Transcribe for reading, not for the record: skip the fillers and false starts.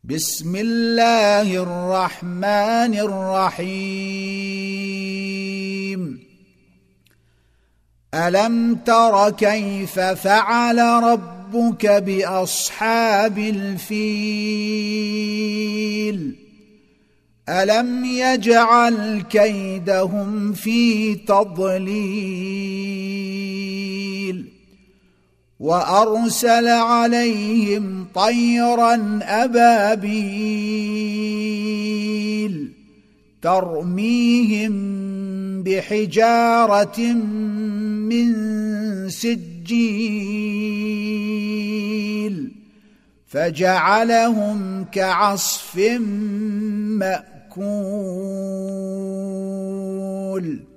بسم الله الرحمن الرحيم. ألم تر كيف فعل ربك بأصحاب الفيل؟ ألم يجعل كيدهم في تضليل وأرسل عليهم طيرا أبابيل ترميهم بحجارة من سجيل فجعلهم كعصف مأكول.